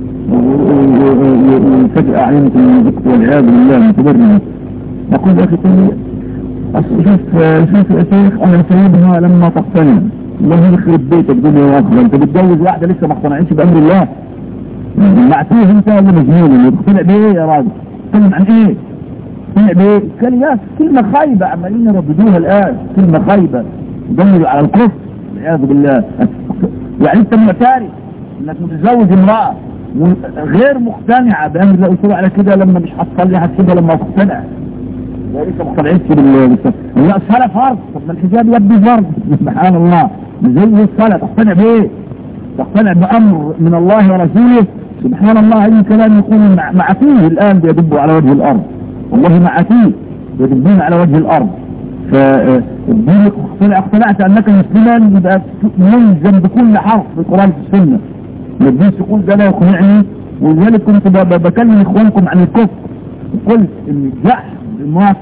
وفجأة علمت من ذكر والعياذ بالله متبرمة. أقول يا أخي قل شوف شوف يا شيخ أنا سيبها لما تقتنع الله يخرب بيتك دنيا وآخرة. أنت بتجوز واحدة لسه ما اقتنعتش بأمر الله معتوه أنت ولا مجنون تقتنع بإيه يا راجل؟ تقتنع عن إيه؟ تقتنع بإيه؟ كلمات كلمة خايبة عمالين يرددوها الآن كلمة خايبة دمروا على الكفر والعياذ بالله. يعني أنت معترف إنك متزوج امرأة غير مقتنعة بأمر الله قلت له على كده لما مش هتصلي هتسيبها لما تقتنع لسه ما اقتنعتش بالصلاة. لا الصلاة فرض طب ما الحجاب يبدو فرض سبحان الله زي الصلاة تقتنع بايه؟ تقتنع بأمر من الله ورسوله سبحان الله. أي كلام يكون معتيه الآن بيدب على وجه الأرض والله معتيه يدبون على وجه الأرض. فالدين اقتنعت أنك مسلما يبقى ملزم بكل حرف في القرآن والسنة. ما تجيش تقول ده لا يقنعني ولذلك كنت بكلم اخوانكم عن الكفر، وقلت ان جحد النص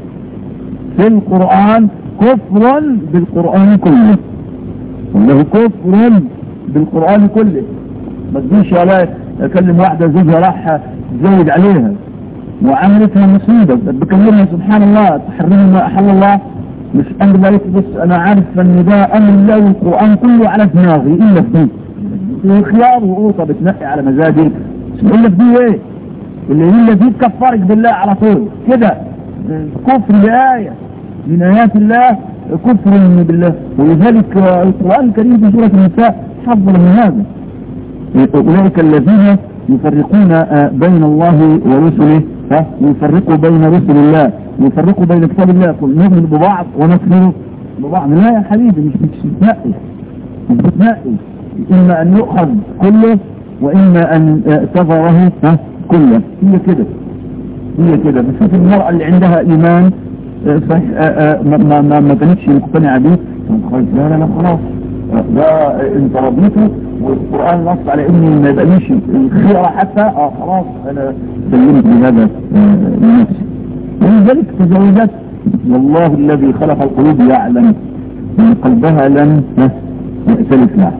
في القرآن كفر بالقرآن كله، وله كفر بالقرآن كله. ما تجيش على اكلم واحدة زوجها راح تزود عليها وعملتها مصيبة، بكلمها سبحان الله تحرمي ما احل الله، مش امر ذلك، بس انا عارف ان ده امر الله والقرآن كله على دماغي الا في دي، وخيار وقوطة بتنقي على مزاجي، الا في دي ايه اللي هي دي تكفرك بالله على طول كده، كفر بآية من آيات الله، كفر بالله. ولذلك القرآن الكريم في سورة النساء حذر من هذا. أولئك الذين يفرقون بين الله ورسله، ويفرقوا بين رسل الله، ويفرقوا بين كتاب الله، كل نؤمن ببعض ونكفر ببعض. لا يا حبيبي، مش بتنقي مش بتنقي، إما أن يؤخذ كله وإما أن تظهره كله. هي كده هي كده بشوف المرأة اللي عندها إيمان صحيح ما, ما, ما, ما كانتش مقتنعة به، لا لا لا خلاص ده انت رضيته، والقرآن نص على اني ما يبقاليش الخيرة حتى، اه خلاص انا سلمت بهذا لنفسي. ولذلك تزوجت، والله الذي خلق القلوب يعلم ان قلبها لن يأتلف له،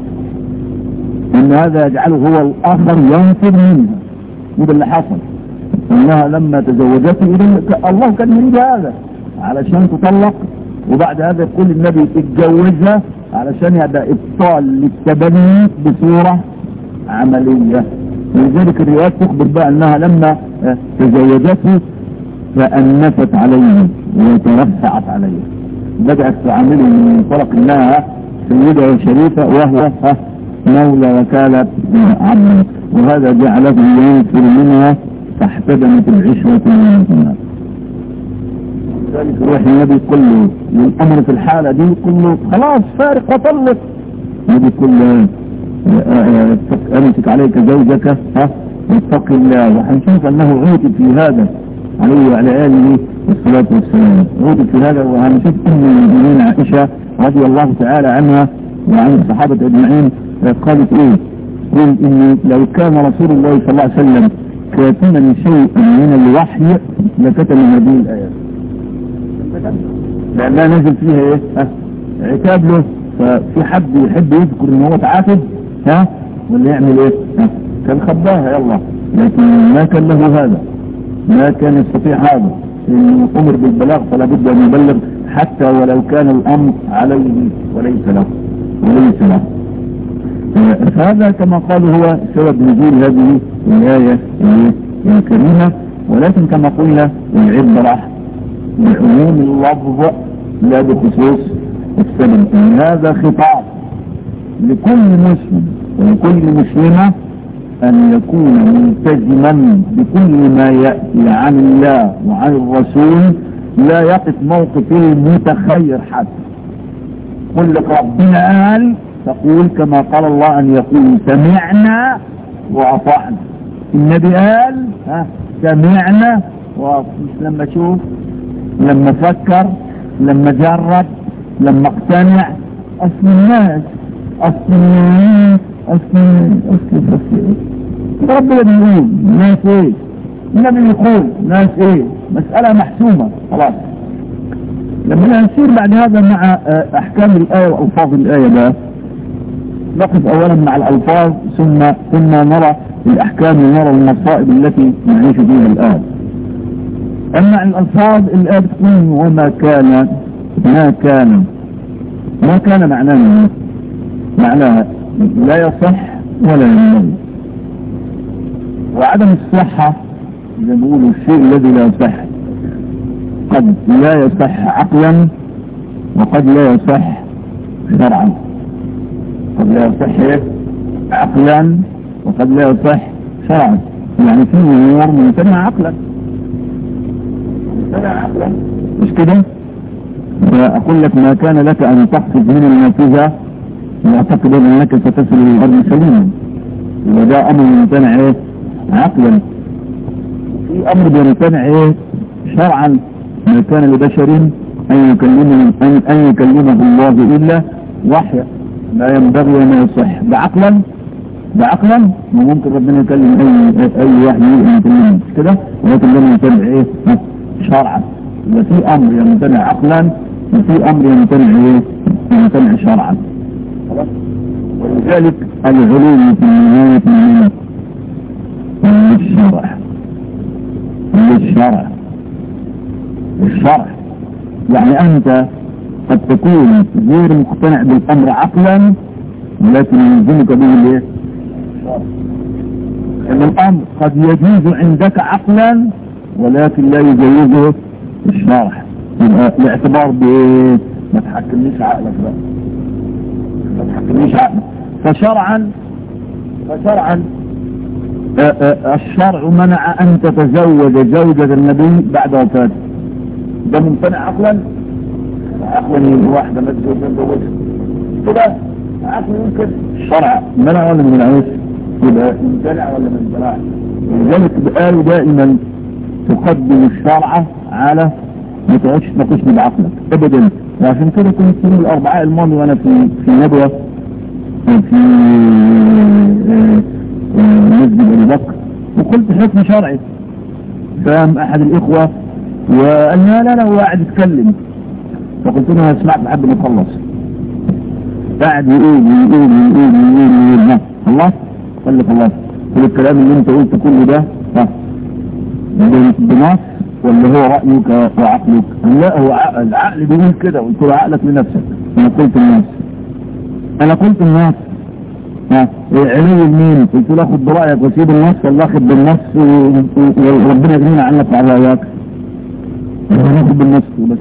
ان هذا يجعله هو الاخر ينفر منها. وده اللي حصل، انها لما تزوجته الله كان يريد هذا علشان تطلق، وبعد هذا يقول النبي اتجوزها علشان يبقى ابطال للتبني بصورة عملية. ولذلك الروايات تخبر بقى انها لما تزوجته فأنفت عليه وترفعت عليه، بدأت تعامله من منطلق انها سيدة شريفة وهو مولى وكالة عمه، وهذا جعله ينفر منها فاحتدمت العشرة من الناس. ذلك روح النبي كله والأمر في الحالة دي كله خلاص فارق وطلق، النبي كله أمسك عليك زوجك واتق الله. وحنشوف أنه عوتب في هذا عليه وعلى آله والصلاة والسلام، عوتب في هذا. وهنشوف أم المؤمنين عائشة رضي الله تعالى عنها وعن الصحابة أجمعين قالت إيه؟ قل إني لو كان رسول الله صلى الله عليه وسلم كاتما شيئا من الوحي لكتم هذه الآيات، لأنها نزل فيها إيه؟ ها؟ عتاب له. ففي حد يحب يذكر إن هو تعاتب ها ولا يعمل إيه؟ ها؟ كان خباها يلا، لكن ما كان له هذا، ما كان يستطيع هذا، إنه أمر بالبلاغ فلا بد أن يبلغ حتى ولو كان الأمر عليه وليس له وليس له. فهذا كما قالوا هو سبب نزول هذه الآية الكريمة. ولكن كما قلنا العبرة بعموم اللفظ لا بخصوص السبب. هذا خطاب لكل مسلم ولكل مسلمة أن يكون ملتزما بكل ما يأتي عن الله وعن الرسول، لا يقف موقف المتخير حتى. قل لك ربنا قال تقول كما قال الله أن يقول سمعنا وأطعنا. النبي قال ها سمعنا وأطعنا، لما شوف لما فكر لما جرب لما اقتنع. أصل الناس أصل الناس أصل أصل أصل ربنا بيقول ناس إيه، النبي يقول ناس إيه، مسألة محسومة خلاص. لما نسير بعد هذا مع أحكام الآية وألفاظ الآية بقى، نقف أولا مع الألفاظ ثم ثم نرى الأحكام ونرى المصائب التي نعيش فيها الآن. أما الألفاظ الآية بتقول وما كان ما كان ما كان معناه معناها لا يصح ولا ينبغي. وعدم الصحة زي ما بيقولوا الشيء الذي لا يصح قد لا يصح عقلا وقد لا يصح شرعا. قد لا يصح عقلا وقد لا يصح شرعا، يعني في امور ممتنعة عقلا ممتنعة عقلا مش كده. فأقول لك ما كان لك أن تقصد من النافذة واعتقد أنك ستصل إلى الأرض سليما، وده أمر ممتنع إيه عقلا. في أمر بيمتنع إيه شرعا، ما كان لبشر أن يكلمه أن, أن يكلمه الله إلا وحيا، لا ينبغي أن يصح بعقلا ده عقلا وممكن ربنا يكلم اي اي واحد يكلمه مش كده، ولكن لما يمتنع ايه شرعا. يبقى في امر يمتنع عقلا وفي امر يمتنع ايه يمتنع شرعا. خلاص. ولذلك العلوم في النهاية من الشرع من الشرع الشرع يعني انت قد تكون غير مقتنع بالامر عقلا ولكن يلزمك به الايه؟ ان الامر قد يجوز عندك عقلا ولكن لا يجوزه الشرع. يبقى الاعتبار بايه؟ ما تحكمنيش عقلك بقى، ما تحكمنيش عقلك. فشرعا فشرعا آآ آآ الشرع منع ان تتزوج زوجة النبي بعد وفاته. ده ممتنع عقلا؟ عقلا واحدة ما تتزوجها كده عقلا يمكن. الشرع منع ولا ما منعوش؟ يبقى ممتنع ولا ما منعش؟ لذلك قالوا دائما تقدم الشرع على ما تقعدش تناقشني بعقلك ابدا. وعشان كده كنت يوم الاربعاء الماضي وانا في في ندوه في مسجد ابي بكر وقلت حكم شرعي، فقام احد الاخوه وقال لا لا لا هو قاعد يتكلم، فقلت له انا سمعت لحد ما يخلص قاعد يقول يقول يقول يقول يقول خلاص قال لي خلاص كل الكلام اللي انت قلته كله ده بنص ولا هو رأيك وعقلك؟ لا هو العقل بيقول كده. قلت له عقلك لنفسك. انا قلت الناس انا قلت الناس ها علي المين؟ قلت له اخد برأيك واسيب النص ولا اخد بالنص وربنا يغنينا عنك وعلى ناخد بالنص بس.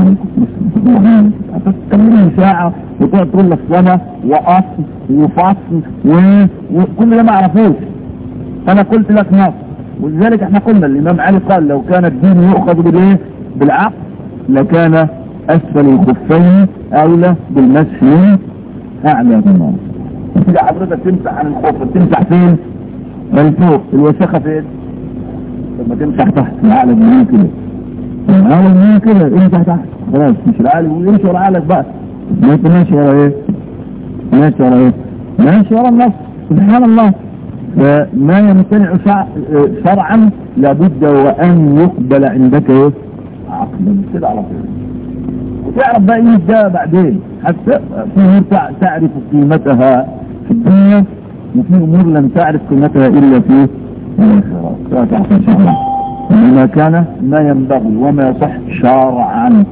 هتتكلمني ساعة وتقعد تقول لك سنة وقص وفصل وكل ده ما اعرفوش. انا قلت لك نص. ولذلك احنا قلنا الامام علي قال لو كان الدين يؤخذ بالايه؟ بالعقل لكان اسفل الخفين اولى بالمسح من اعلى النار. كده حضرتك تمسح عن الخف تمسح فين؟ من فوق. الوساخه فين؟ لما تمسح تحت الاعلى اليمين كده الاعلى اليمين كده امسح تحت خلاص مش العالي ويمشي ورا عقلك بقى. ما انت ماشي ورا ايه؟ ماشي ورا ايه؟ ماشي ورا النص. سبحان الله. فما يمتنع شرعا لابد وان يقبل عندك ايه؟ عقلا كده على طول. وتعرف بقى ايه ده بعدين حتى في امور تعرف قيمتها في الدنيا وفي امور لم تعرف قيمتها الا في الاخره. فتعرف ان شاء الله ما كان ما ينبغي وما يصح شرعا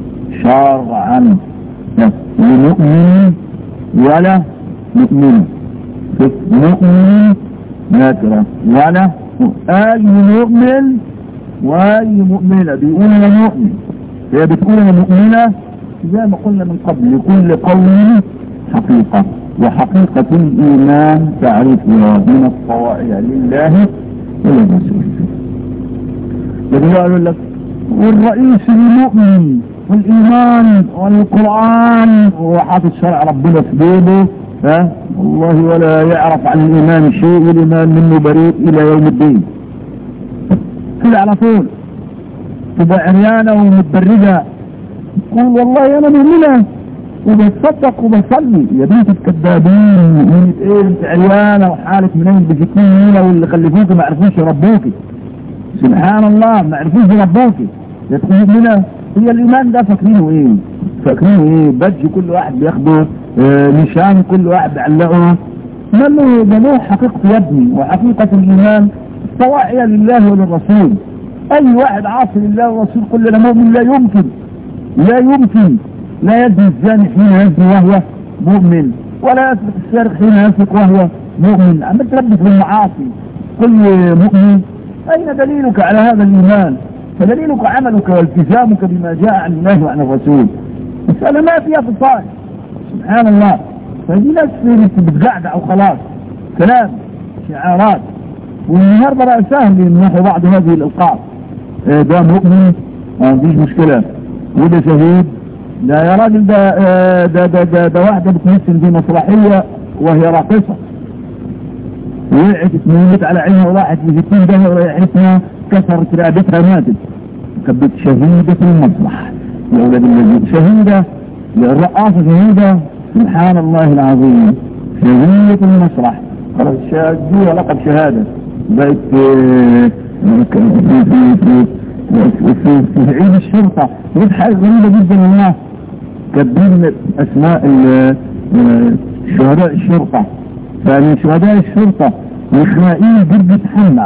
شرعا لمؤمن ولا مؤمن مؤمن ناكرة ولا اي مؤمن واي مؤمنة بيقول انا مؤمن هي بتقول انا مؤمنة زي ما قلنا من قبل لكل قول حقيقة وحقيقة الايمان تعرفها من الطوائع لله وللرسول. لكن قالوا لك والرئيس المؤمن والايمان والقرآن وحاطط شرع ربنا في بيده ها والله ولا يعرف عن الايمان شيء والايمان منه بريء الى يوم الدين كده على طول. تبقى عريانة ومتبرجة تقول والله انا مؤمنة وبتصدق وبصلي. يا بنت الكذابين مؤمنة ايه انت عريانة وحالك منين بجتين مينة واللي خلفوك ما عرفوش يربوكي. سبحان الله ما عرفوش يربوكي يا تقول مؤمنة. هي الايمان ده فاكرينه ايه؟ فاكرينه ايه؟ بج كل واحد بياخده اه نشان كل واحد بيعلقه. ما له ده له حقيقته يا ابني. وحقيقة الايمان طواعية لله وللرسول. اي واحد عاصي لله والرسول كل لا مؤمن لا يمكن لا يمكن لا يزني الزاني حين يزني وهو مؤمن ولا يسرق السارق حين يسرق وهو مؤمن. عم تلبس بالمعاصي كل مؤمن. اين دليلك على هذا الايمان؟ فدليلك عملك والتزامك بما جاء عن الله وعن الرسول. مسألة ما فيها فصال. سبحان الله. فدي ناس بتقعدع وخلاص كلام شعارات. والنهارده بقى سهل يمنحوا بعض هذه الالقاب. إيه ده مؤمن ما فيش مشكله وده شهيد. لا يا راجل ده آه ده ده ده, ده واحده بتمثل في مسرحيه وهي راقصه وقعت اتميمت على عينها وراحت لستين دهر وريحتها كسرت رقبتها ماتت. كانت شهيده المسرح يا اولاد الذين. شهيده الرقاصه شهيده. سبحان الله العظيم. شهيده المسرح خلاص دي لقب شهادة بقت في في في في في, في عيد الشرطة. دي حاجة غريبة جدا والله، كاتبين اسماء شهداء الشرطة، فمن شهداء الشرطة ميخائيل جد حمى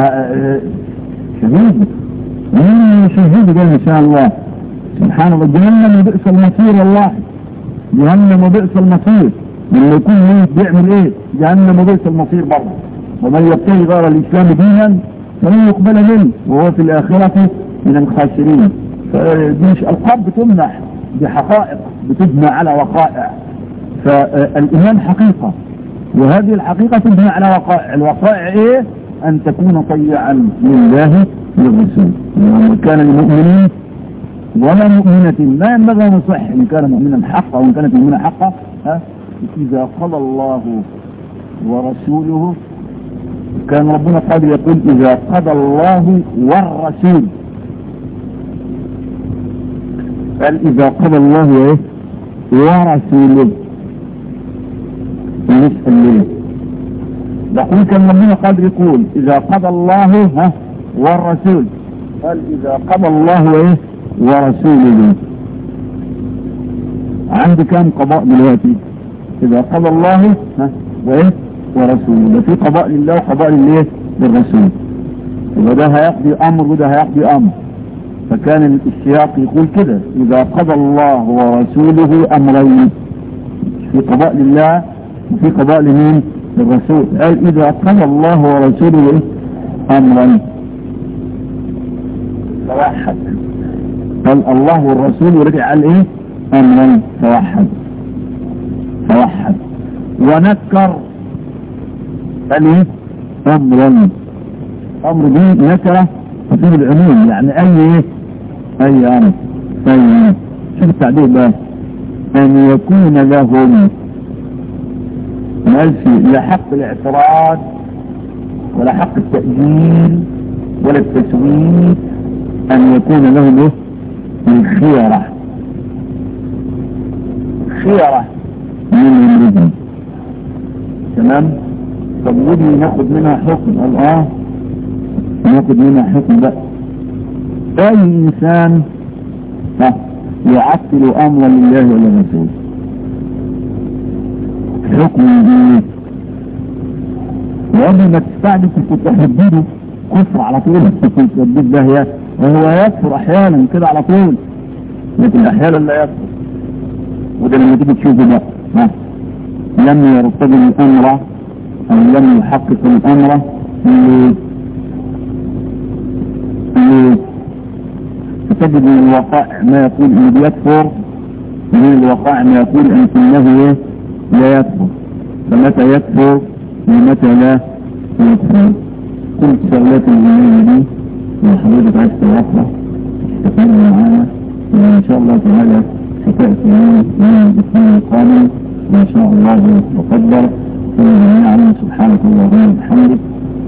شهيد، مين شهيد ده ان شاء الله. سبحان الله، جهنم وبئس المصير والله، جهنم وبئس المصير. لما يكون ميت بيعمل ايه؟ جهنم وبئس المصير برضه. ومن يبتغي غير الاسلام دينا فلن يقبل منه وهو في الاخرة من الخاسرين. فدي مش القاب بتمنح، دي حقائق بتبنى على وقائع. فالايمان حقيقة، وهذه الحقيقة تبنى على وقائع. الوقائع ايه؟ ان تكون طيعا لله والرسول. وما كان لمؤمنين ولا مؤمنة ما ينبغي ان يصح ان كان مؤمنا حقا وان كانت مؤمنة حقا ها اذا قضى الله ورسوله. كان ربنا قادر يقول اذا قضى الله والرسول، قال اذا قضى الله ايه ورسوله. نسأل ليه؟ يقول كان ربنا قادر يقول اذا قضى الله ها والرسول، قال اذا قضى الله ايه ورسوله. عندي كام قضاء دلوقتي؟ اذا قضى الله ها وايه ورسوله. ده في قضاء لله وقضاء لله للرسول، وده هيقضي امر وده هيقضي امر. فكان السياق يقول كده اذا قضى الله ورسوله امرين، في قضاء لله وفي قضاء لمين؟ للرسول. قال اذا قضى الله ورسوله امرا توحد، قال الله والرسول ورجع قال ايه امرا توحد توحد ونكر قال ايه امرا. امر دي نكره تفيد العموم، يعني اي ايه اي امر. طيب شوف التعبير بقى، ان يكون لهم ماشي لا حق الاعتراض ولا حق التأجيل ولا التسويف، ان يكون لهم ايه الخيرة خيرة من امرهم. تمام. طب ودي ناخد منها حكم؟ قال اه ناخد منها حكم بقى. اي انسان يعطل امر لله وللرسول حكم ايه؟ وقبل ما تستعجل كنت تهدده كفر على طول، كنت تهدد ده هي وهو يكفر احيانا كده على طول، لكن احيانا لا يكفر. وده لما تيجي تشوفه بقى ها لم يرتضي الامر او لم يحقق الامر اللي اللي تجد من الوقائع ما يقول انه بيكفر، من الوقائع ما يقول انه لا يكفر. فمتى يكفر ومتى لا يكفر؟ كل شغلات الجميلة دي وحضرتك عايز توقع تكون معانا وإن شاء الله تعالى ستأتي من الاثنين القادم إن شاء الله وقدر. ونعم سبحانك اللهم وبحمدك.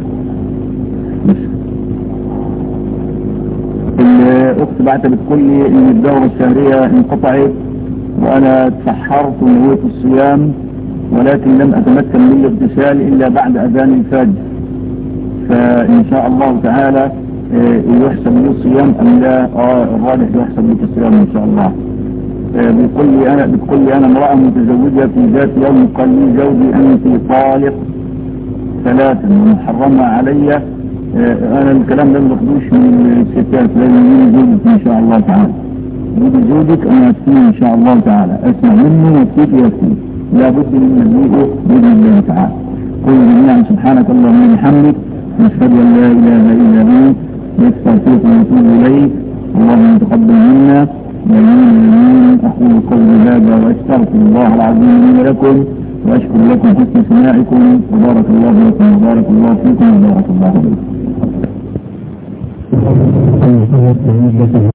الأخت بعت بتقول لي إن الدورة الشهرية انقطعت وأنا تسحرت ونويت الصيام ولكن لم أتمكن من الاغتسال إلا بعد أذان الفجر، فإن شاء الله تعالى يحسب لي الصيام أم لا؟ آه الراجح يحسب لي الصيام إن شاء الله. بتقول لي أنا بتقول لي أنا امرأة متزوجة في ذات يوم قال لي زوجي أنت طالق ثلاثا ومحرمة علي. أنا الكلام ده ما باخدوش من الستات، لازم يجي زوجك إن شاء الله تعالى. يجي زوجك أنا أفتيه إن شاء الله تعالى، أسمع منه وأفتيك يفتيه، لا بد من مجيئه بإذن الله تعالى. قل جميعا سبحانك اللهم وبحمدك نشهد أن لا إله إلا أنت نستغفرك ونتوب إليك. اللهم تقبل منا ومن أقول قولي هذا وأستغفر الله العظيم لي ولكم وأشكر لكم حسن سماعكم وبارك الله لكم وبارك الله فيكم وبارك الله عليكم.